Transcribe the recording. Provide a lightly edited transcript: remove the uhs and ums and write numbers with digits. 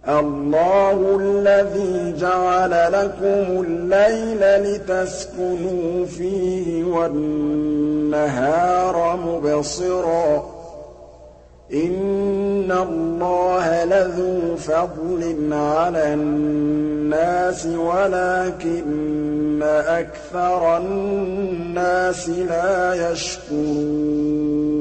اللَّهُ الَّذِي جَعَلَ لَكُمُ اللَّيْلَ لِتَسْكُنُوا فِيهِ وَالنَّهَارَ مُبْصِرًا ۚ إِنَّ اللَّهَ لَذُو فَضْلٍ عَلَى النَّاسِ وَلَٰكِنَّ أَكْثَرَ النَّاسِ لَا يَشْكُرُونَ